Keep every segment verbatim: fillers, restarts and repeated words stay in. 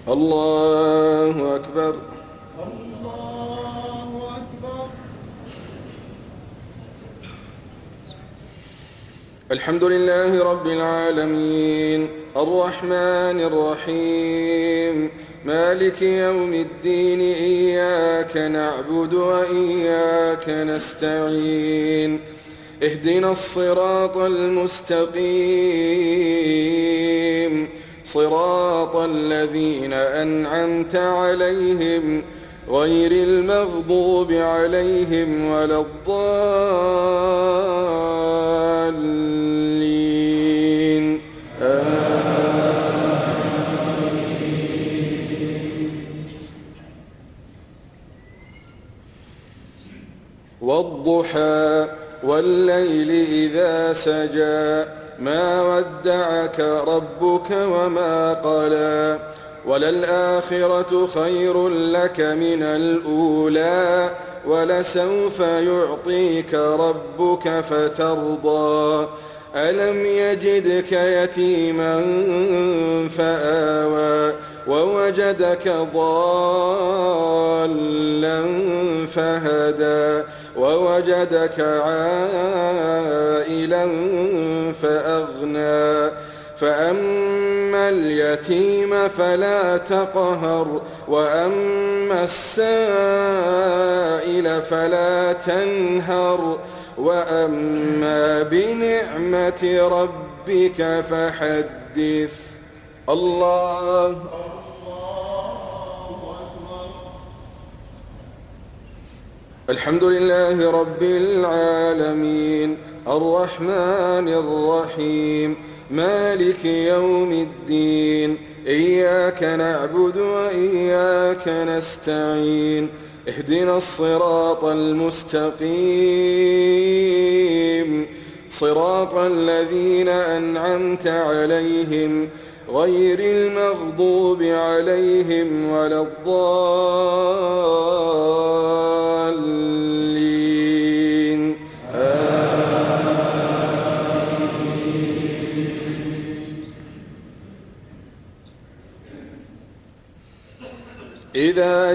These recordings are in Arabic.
الله أكبر. الله أكبر. الحمد لله رب العالمين الرحمن الرحيم مالك يوم الدين إياك نعبد وإياك نستعين اهدنا الصراط المستقيم صراط الذين أنعمت عليهم غير المغضوب عليهم ولا الضالين والضحى والليل إذا سجى ما ودعك ربك وما قلى وللآخرة خير لك من الأولى ولسوف يعطيك ربك فترضى ألم يجدك يتيما فآوى ووجدك ضالا فهدى ووجدك عائلا فأغنى فأما اليتيم فلا تقهر وأما السائل فلا تنهر وأما بنعمة ربك فحدث. الله الحمد لله رب العالمين الرحمن الرحيم مالك يوم الدين إياك نعبد وإياك نستعين اهدنا الصراط المستقيم صراط الذين أنعمت عليهم غير المغضوب عليهم ولا الضالين إذا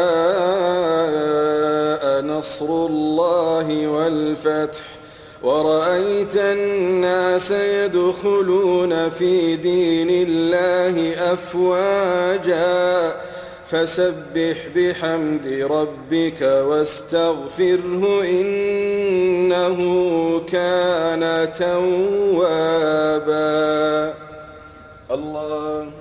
جاء نصر الله والفتح ورأيت الناس يدخلون في دين الله أفواجا فسبح بحمد ربك واستغفره إنه كان توابا. الله